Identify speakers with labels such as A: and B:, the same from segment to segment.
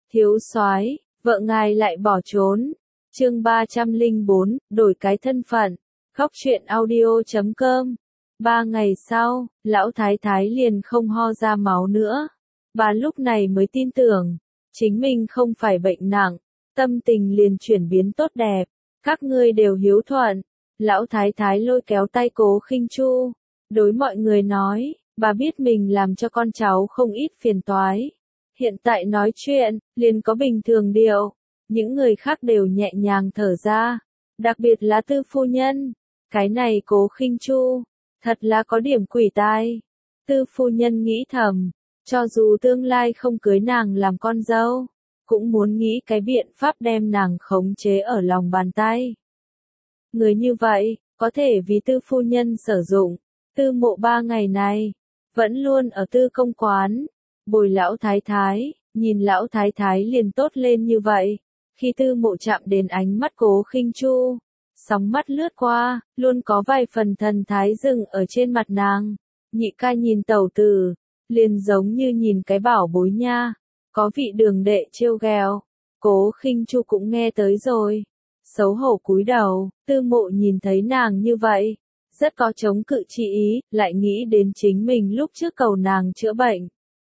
A: Thiếu soái, vợ ngài lại bỏ trốn. Chương 304, đổi cái thân phận. Khóc chuyện audio.com. 3 ngày sau, lão thái thái liền không ho ra máu nữa. Bà lúc này mới tin tưởng, chính mình không phải bệnh nặng, tâm tình liền chuyển biến tốt đẹp. Các ngươi đều hiếu thuận. Lão thái thái lôi kéo tay Cố Khinh Chu, đối mọi người nói, bà biết mình làm cho con cháu không ít phiền toái. Hiện tại nói chuyện, liền có bình thường điệu. Những người khác đều nhẹ nhàng thở ra. Đặc biệt là Tư phu nhân. Cái này Cố Khinh Chu, thật là có điểm quỷ tai. Tư phu nhân nghĩ thầm, cho dù tương lai không cưới nàng làm con dâu, cũng muốn nghĩ cái biện pháp đem nàng khống chế ở lòng bàn tay. Người như vậy, có thể vì Tư phu nhân sử dụng. Tư Mộ 3 ngày này, vẫn luôn ở Tư công quán, bồi lão thái thái, nhìn lão thái thái liền tốt lên như vậy. Khi Tư Mộ chạm đến ánh mắt Cố Khinh Chu, sóng mắt lướt qua, luôn có vài phần thần thái dừng ở trên mặt nàng. Nhị ca nhìn tẩu tử, liền giống như nhìn cái bảo bối nha. Có vị đường đệ trêu ghẹo. Cố Khinh Chu cũng nghe tới rồi. Xấu hổ cúi đầu, Tư Mộ nhìn thấy nàng như vậy, rất có chống cự chi ý, lại nghĩ đến chính mình lúc trước cầu nàng chữa bệnh.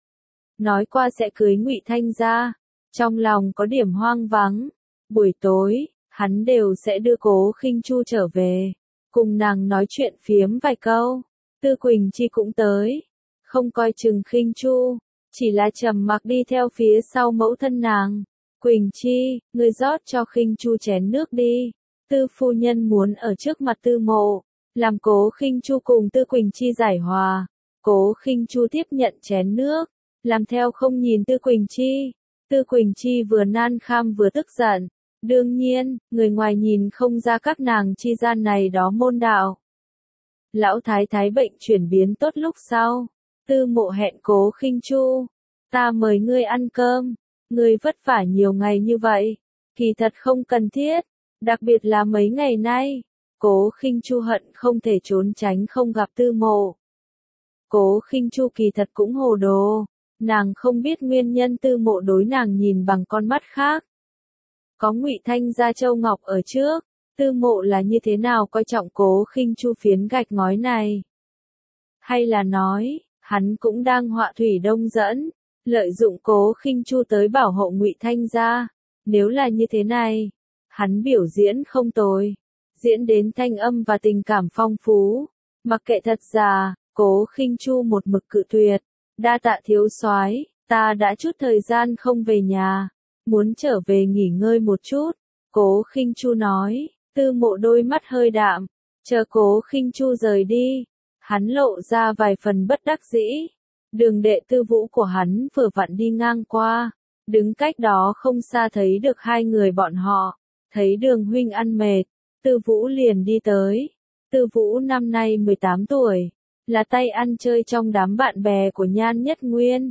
A: Nói qua sẽ cưới Ngụy Thanh gia, trong lòng có điểm hoang vắng. Buổi tối, hắn đều sẽ đưa Cố Khinh Chu trở về, cùng nàng nói chuyện phiếm vài câu. Tư Quỳnh Chi cũng tới, không coi chừng Khinh Chu, chỉ là trầm mặc đi theo phía sau mẫu thân nàng. Quỳnh Chi, ngươi rót cho Khinh Chu chén nước đi. Tư phu nhân muốn ở trước mặt Tư Mộ, làm Cố Khinh Chu cùng Tư Quỳnh Chi giải hòa. Cố Khinh Chu tiếp nhận chén nước, làm theo không nhìn Tư Quỳnh Chi. Tư Quỳnh Chi vừa nan kham vừa tức giận. Đương nhiên, người ngoài nhìn không ra các nàng chi gian này đó môn đạo. Lão thái thái bệnh chuyển biến tốt lúc sau, Tư Mộ hẹn Cố Khinh Chu, ta mời ngươi ăn cơm. Ngươi vất vả nhiều ngày như vậy, kỳ thật không cần thiết, đặc biệt là mấy ngày nay. Cố Khinh Chu hận không thể trốn tránh không gặp Tư Mộ. Cố Khinh Chu kỳ thật cũng hồ đồ, nàng không biết nguyên nhân Tư Mộ đối nàng nhìn bằng con mắt khác. Có Ngụy Thanh gia Châu Ngọc ở trước, Tư Mộ là như thế nào coi trọng Cố Khinh Chu phiến gạch ngói này? Hay là nói, hắn cũng đang họa thủy đông dẫn, lợi dụng Cố Khinh Chu tới bảo hộ Ngụy Thanh gia? Nếu là như thế này, hắn biểu diễn không tồi, diễn đến thanh âm và tình cảm phong phú. Mặc kệ thật giả, Cố Khinh Chu một mực cự tuyệt. Đa tạ thiếu soái, ta đã chút thời gian không về nhà, muốn trở về nghỉ ngơi một chút. Cố Khinh Chu nói. Tư Mộ đôi mắt hơi đạm, chờ Cố Khinh Chu rời đi, hắn lộ ra vài phần bất đắc dĩ. Đường đệ Tư Vũ của hắn vừa vặn đi ngang qua, đứng cách đó không xa thấy được hai người bọn họ, thấy Đường huynh ăn mệt, Tư Vũ liền đi tới. Tư Vũ năm nay 18 tuổi, là tay ăn chơi trong đám bạn bè của Nhan Nhất Nguyên.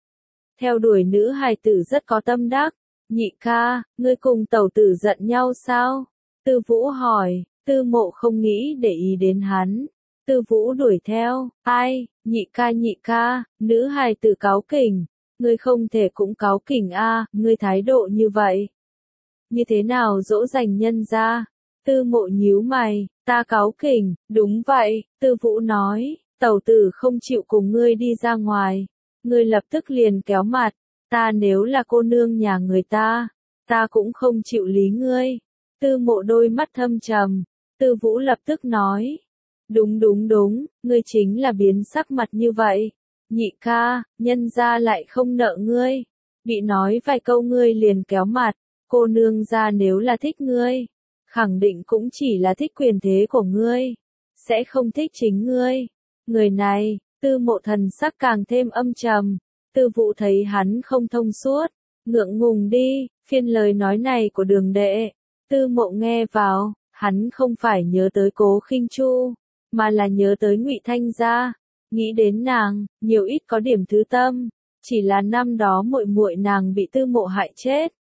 A: Theo đuổi nữ hài tử rất có tâm đắc. Nhị ca, ngươi cùng tẩu tử giận nhau sao? Tư Vũ hỏi. Tư Mộ không nghĩ để ý đến hắn. Tư Vũ đuổi theo. Ai, nhị ca, nữ hài tử cáu kỉnh. Ngươi không thể cũng cáu kỉnh a, ngươi thái độ như vậy. Như thế nào dỗ dành nhân ra? Tư Mộ nhíu mày. Ta cáu kỉnh, đúng vậy. Tư Vũ nói. Tẩu tử không chịu cùng ngươi đi ra ngoài. Ngươi lập tức liền kéo mặt. Ta nếu là cô nương nhà người ta, ta cũng không chịu lý ngươi. Tư Mộ đôi mắt thâm trầm. Tư Vũ lập tức nói. Đúng, ngươi chính là biến sắc mặt như vậy. Nhị ca, nhân gia lại không nợ ngươi. Bị nói vài câu ngươi liền kéo mặt. Cô nương gia nếu là thích ngươi, khẳng định cũng chỉ là thích quyền thế của ngươi, sẽ không thích chính ngươi. Người này, Tư Mộ thần sắc càng thêm âm trầm. Tư Vũ thấy hắn không thông suốt, ngượng ngùng đi, phiên lời nói này của đường đệ. Tư Mộ nghe vào, hắn không phải nhớ tới Cố Khinh Chu, mà là nhớ tới Ngụy Thanh gia. Nghĩ đến nàng, nhiều ít có điểm thứ tâm, chỉ là năm đó muội muội nàng bị Tư Mộ hại chết.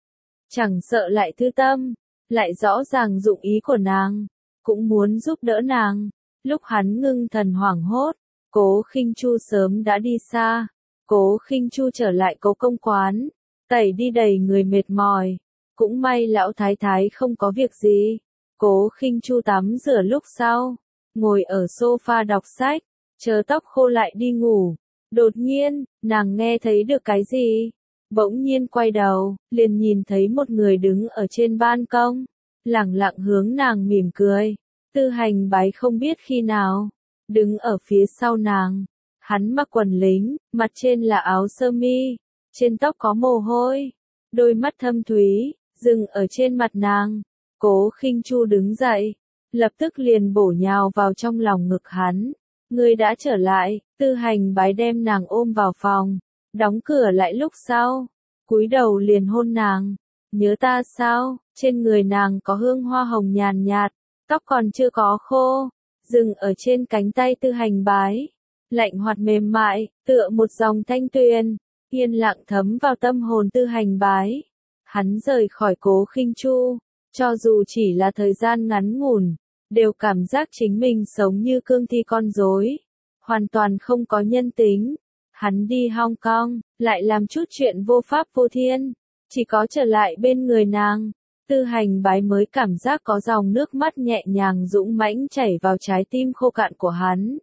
A: Chẳng sợ lại thứ tâm, lại rõ ràng dụng ý của nàng, cũng muốn giúp đỡ nàng. Lúc hắn ngưng thần hoảng hốt, Cố Khinh Chu sớm đã đi xa. Cố Khinh Chu trở lại Cố công quán, tẩy đi đầy người mệt mỏi. Cũng may lão thái thái không có việc gì. Cố Khinh Chu tắm rửa lúc sau, ngồi ở sofa đọc sách, chờ tóc khô lại đi ngủ. Đột nhiên, nàng nghe thấy được cái gì? Bỗng nhiên quay đầu, liền nhìn thấy một người đứng ở trên ban công, lẳng lặng hướng nàng mỉm cười. Tư Hành Bái không biết khi nào, đứng ở phía sau nàng. Hắn mặc quần lính, mặt trên là áo sơ mi, trên tóc có mồ hôi, đôi mắt thâm thúy, dừng ở trên mặt nàng. Cố Khinh Chu đứng dậy, lập tức liền bổ nhào vào trong lòng ngực hắn. Ngươi đã trở lại. Tư Hành Bái đem nàng ôm vào phòng, đóng cửa lại lúc sau, cúi đầu liền hôn nàng. Nhớ ta sao? Trên người nàng có hương hoa hồng nhàn nhạt, tóc còn chưa có khô, dừng ở trên cánh tay Tư Hành Bái, lạnh hoạt mềm mại, tựa một dòng thanh tuyền, yên lặng thấm vào tâm hồn Tư Hành Bái. Hắn rời khỏi Cố Khinh Chu, cho dù chỉ là thời gian ngắn ngủn, đều cảm giác chính mình sống như cương thi con rối, hoàn toàn không có nhân tính. Hắn đi Hong Kong, lại làm chút chuyện vô pháp vô thiên, chỉ có trở lại bên người nàng, Tư Hành Bái mới cảm giác có dòng nước mắt nhẹ nhàng dũng mãnh chảy vào trái tim khô cạn của hắn,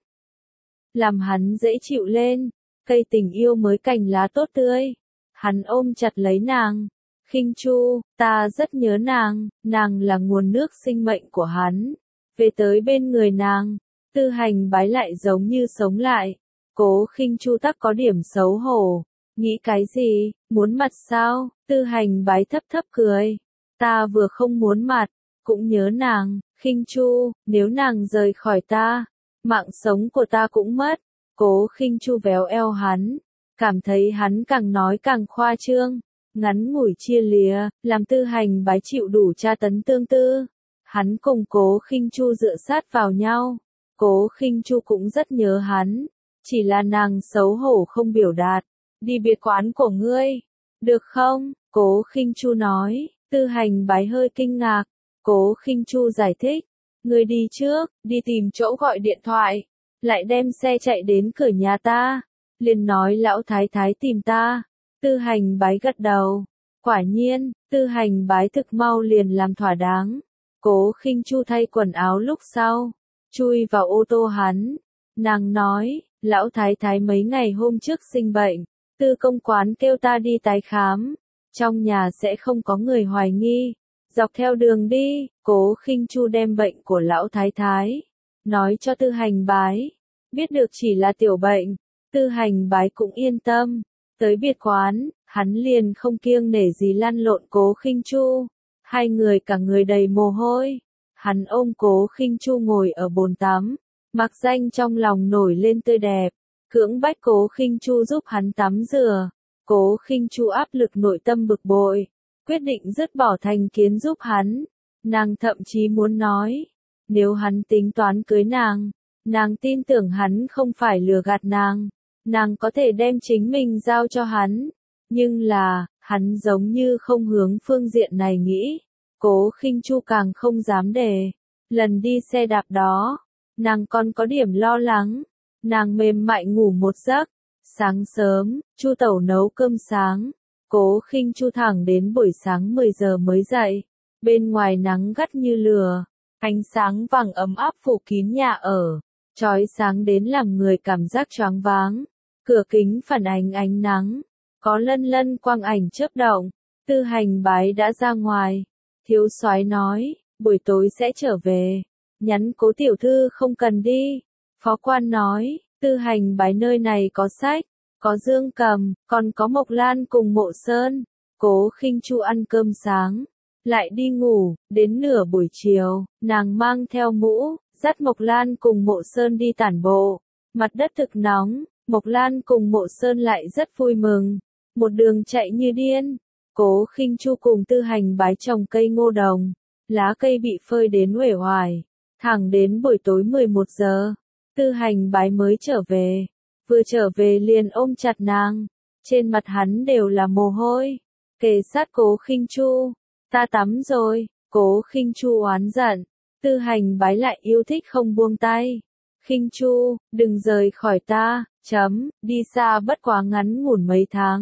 A: làm hắn dễ chịu lên. Cây tình yêu mới cành lá tốt tươi. Hắn ôm chặt lấy nàng. Khinh Chu, ta rất nhớ nàng, nàng là nguồn nước sinh mệnh của hắn. Về tới bên người nàng, Tư Hành Bái lại giống như sống lại. Cố Khinh Chu tắc có điểm xấu hổ. Nghĩ cái gì, muốn mặt sao? Tư Hành Bái thấp thấp cười. Ta vừa không muốn mặt, cũng nhớ nàng. Khinh Chu, nếu nàng rời khỏi ta, mạng sống của ta cũng mất. Cố Khinh Chu véo eo hắn, cảm thấy hắn càng nói càng khoa trương. Ngắn ngủi chia lìa, làm Tư Hành Bái chịu đủ tra tấn tương tư. Hắn cùng Cố Khinh Chu dựa sát vào nhau. Cố Khinh Chu cũng rất nhớ hắn, chỉ là nàng xấu hổ không biểu đạt. Đi biệt quán của ngươi, được không? Cố Khinh Chu nói. Tư Hành Bái hơi kinh ngạc. Cố Khinh Chu giải thích, ngươi đi trước, đi tìm chỗ gọi điện thoại, lại đem xe chạy đến cửa nhà ta, liền nói lão thái thái tìm ta. Tư Hành Bái gật đầu. Quả nhiên, Tư Hành Bái thực mau liền làm thỏa đáng. Cố Khinh Chu thay quần áo lúc sau, chui vào ô tô hắn. Nàng nói, lão thái thái mấy ngày hôm trước sinh bệnh, Tư công quán kêu ta đi tái khám, trong nhà sẽ không có người hoài nghi. Dọc theo đường đi, Cố Khinh Chu đem bệnh của lão thái thái nói cho Tư Hành Bái. Biết được chỉ là tiểu bệnh, Tư Hành Bái cũng yên tâm. Tới biệt quán, hắn liền không kiêng nể gì lăn lộn Cố Khinh Chu. Hai người cả người đầy mồ hôi. Hắn ôm Cố Khinh Chu ngồi ở bồn tắm, mặc danh trong lòng nổi lên tươi đẹp, cưỡng bách Cố Khinh Chu giúp hắn tắm rửa. Cố Khinh Chu áp lực nội tâm bực bội, quyết định dứt bỏ thành kiến giúp hắn. Nàng thậm chí muốn nói, nếu hắn tính toán cưới nàng tin tưởng hắn không phải lừa gạt nàng có thể đem chính mình giao cho hắn. Nhưng là, hắn giống như không hướng phương diện này nghĩ. Cố Khinh Chu càng không dám để. Lần đi xe đạp đó, nàng còn có điểm lo lắng. Nàng mềm mại ngủ một giấc. Sáng sớm, Chu tẩu nấu cơm sáng. Cố Khinh Chu thẳng đến buổi sáng 10 giờ mới dậy. Bên ngoài nắng gắt như lửa, ánh sáng vàng ấm áp phủ kín nhà ở, chói sáng đến làm người cảm giác choáng váng. Cửa kính phản ánh ánh nắng, có lân lân quang ảnh chớp động. Tư Hành Bái đã ra ngoài. Thiếu soái nói, buổi tối sẽ trở về. Nhắn Cố tiểu thư không cần đi. Phó quan nói, Tư Hành Bái nơi này có sách, có Dương Cầm, còn có Mộc Lan cùng Mộ Sơn. Cố Khinh Chu ăn cơm sáng, lại đi ngủ. Đến nửa buổi chiều, nàng mang theo mũ, dắt Mộc Lan cùng Mộ Sơn đi tản bộ. Mặt đất thực nóng, Mộc Lan cùng Mộ Sơn lại rất vui mừng. Một đường chạy như điên. Cố Khinh Chu cùng Tư Hành Bái trồng cây ngô đồng. Lá cây bị phơi đến uể oải. Thẳng đến buổi tối 11 giờ, Tư Hành Bái mới trở về. Vừa trở về liền ôm chặt nàng. Trên mặt hắn đều là mồ hôi. Kề sát Cố Khinh Chu. Ta tắm rồi. Cố Khinh Chu oán giận. Tư Hành Bái lại yêu thích không buông tay. Khinh Chu, đừng rời khỏi ta. Đi xa bất quá ngắn ngủn mấy tháng.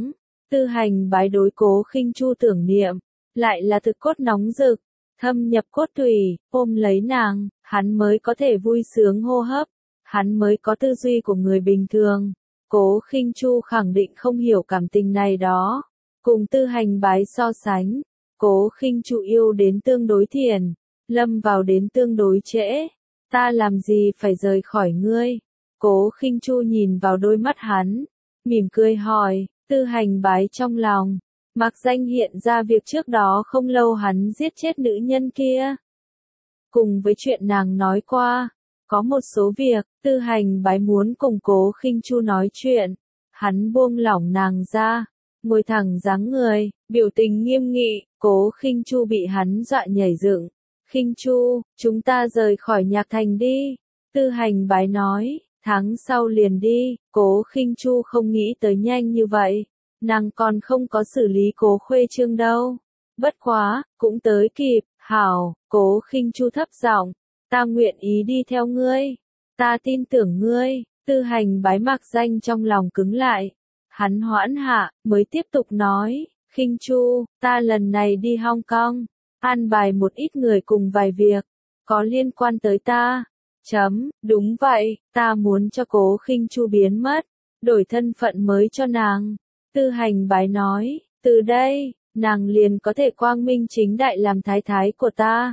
A: Tư Hành Bái đối Cố Khinh Chu tưởng niệm, lại là thực cốt nóng rực, thâm nhập cốt tủy, ôm lấy nàng, hắn mới có thể vui sướng hô hấp, hắn mới có tư duy của người bình thường. Cố Khinh Chu khẳng định không hiểu cảm tình này đó. Cùng Tư Hành Bái so sánh, Cố Khinh Chu yêu đến tương đối thiền, lâm vào đến tương đối trễ. Ta làm gì phải rời khỏi ngươi? Cố Khinh Chu nhìn vào đôi mắt hắn, mỉm cười hỏi. Tư Hành Bái trong lòng, mặc danh hiện ra việc trước đó không lâu hắn giết chết nữ nhân kia. Cùng với chuyện nàng nói qua, có một số việc, Tư Hành Bái muốn cùng Cố Khinh Chu nói chuyện. Hắn buông lỏng nàng ra, ngồi thẳng dáng người, biểu tình nghiêm nghị. Cố Khinh Chu bị hắn dọa nhảy dựng. Khinh Chu, chúng ta rời khỏi Nhạc Thành đi. Tư Hành Bái nói, tháng sau liền đi. Cố Khinh Chu không nghĩ tới nhanh như vậy. Nàng còn không có xử lý Cố Khuê Trương đâu. Bất quá, cũng tới kịp. Hảo, Cố Khinh Chu thấp giọng, ta nguyện ý đi theo ngươi. Ta tin tưởng ngươi. Tư Hành Bái mặc danh trong lòng cứng lại. Hắn hoãn hạ, mới tiếp tục nói, Khinh Chu, ta lần này đi Hong Kong, an bài một ít người cùng vài việc, có liên quan tới ta. Đúng vậy, ta muốn cho Cố Khinh Chu biến mất, đổi thân phận mới cho nàng. Tư Hành Bái nói, từ đây, nàng liền có thể quang minh chính đại làm thái thái của ta.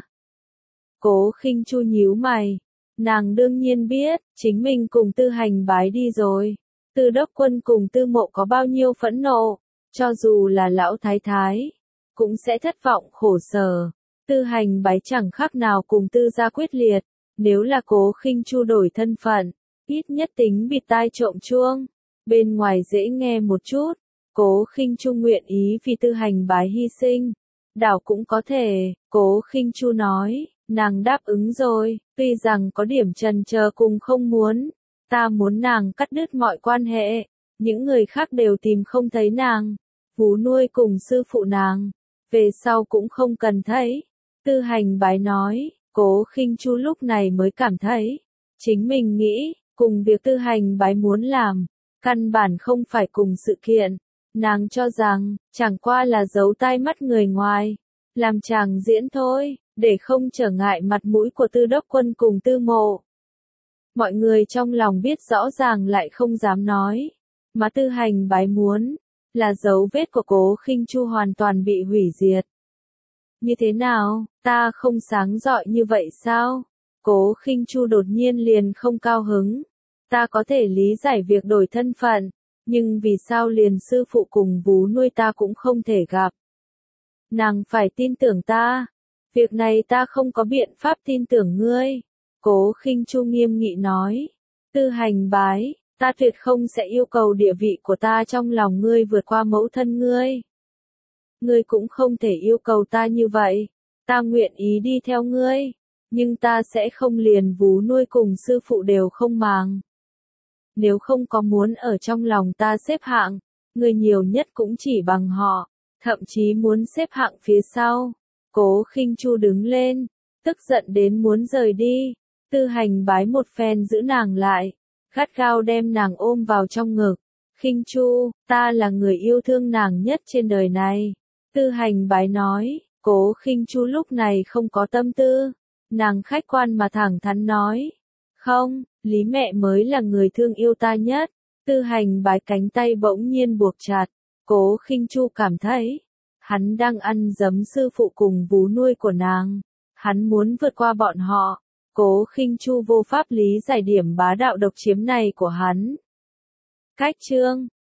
A: Cố Khinh Chu nhíu mày, nàng đương nhiên biết, chính mình cùng Tư Hành Bái đi rồi. Tư Đốc Quân cùng Tư Mộ có bao nhiêu phẫn nộ, cho dù là lão thái thái, cũng sẽ thất vọng khổ sở. Tư Hành Bái chẳng khác nào cùng Tư gia quyết liệt, nếu là Cố Khinh Chu đổi thân phận, ít nhất tính bịt tai trộm chuông, bên ngoài dễ nghe một chút. Cố Khinh Chu nguyện ý vì Tư Hành Bái hy sinh, đảo cũng có thể. Cố Khinh Chu nói, nàng đáp ứng rồi, tuy rằng có điểm chần chờ cùng không muốn. Ta muốn nàng cắt đứt mọi quan hệ, những người khác đều tìm không thấy nàng. Vú nuôi cùng sư phụ nàng, về sau cũng không cần thấy. Tư Hành Bái nói, Cố Khinh Chu lúc này mới cảm thấy, chính mình nghĩ, cùng việc Tư Hành Bái muốn làm, căn bản không phải cùng sự kiện. Nàng cho rằng, chẳng qua là giấu tai mắt người ngoài, làm chàng diễn thôi, để không trở ngại mặt mũi của Tư Đốc Quân cùng Tư Mộ. Mọi người trong lòng biết rõ ràng lại không dám nói, mà Tư Hành Bái muốn, là dấu vết của Cố Khinh Chu hoàn toàn bị hủy diệt. Như thế nào, ta không sáng rọi như vậy sao? Cố Khinh Chu đột nhiên liền không cao hứng. Ta có thể lý giải việc đổi thân phận, nhưng vì sao liền sư phụ cùng vú nuôi ta cũng không thể gặp? Nàng phải tin tưởng ta. Việc này ta không có biện pháp tin tưởng ngươi. Cố Khinh Chu nghiêm nghị nói. Tư Hành Bái, ta tuyệt không sẽ yêu cầu địa vị của ta trong lòng ngươi vượt qua mẫu thân ngươi. Ngươi cũng không thể yêu cầu ta như vậy. Ta nguyện ý đi theo ngươi, nhưng ta sẽ không liền vú nuôi cùng sư phụ đều không màng. Nếu không có muốn ở trong lòng ta xếp hạng, ngươi nhiều nhất cũng chỉ bằng họ, thậm chí muốn xếp hạng phía sau. Cố Khinh Chu đứng lên, tức giận đến muốn rời đi. Tư Hành Bái một phen giữ nàng lại, gắt gao đem nàng ôm vào trong ngực. Khinh Chu, ta là người yêu thương nàng nhất trên đời này. Tư Hành Bái nói. Cố Khinh Chu lúc này không có tâm tư, nàng khách quan mà thẳng thắn nói. Không, Lý mẹ mới là người thương yêu ta nhất. Tư Hành Bái cánh tay bỗng nhiên buộc chặt. Cố Khinh Chu cảm thấy, hắn đang ăn giấm sư phụ cùng vú nuôi của nàng. Hắn muốn vượt qua bọn họ. Cố Khinh Chu vô pháp lý giải điểm bá đạo độc chiếm này của hắn. Cách chương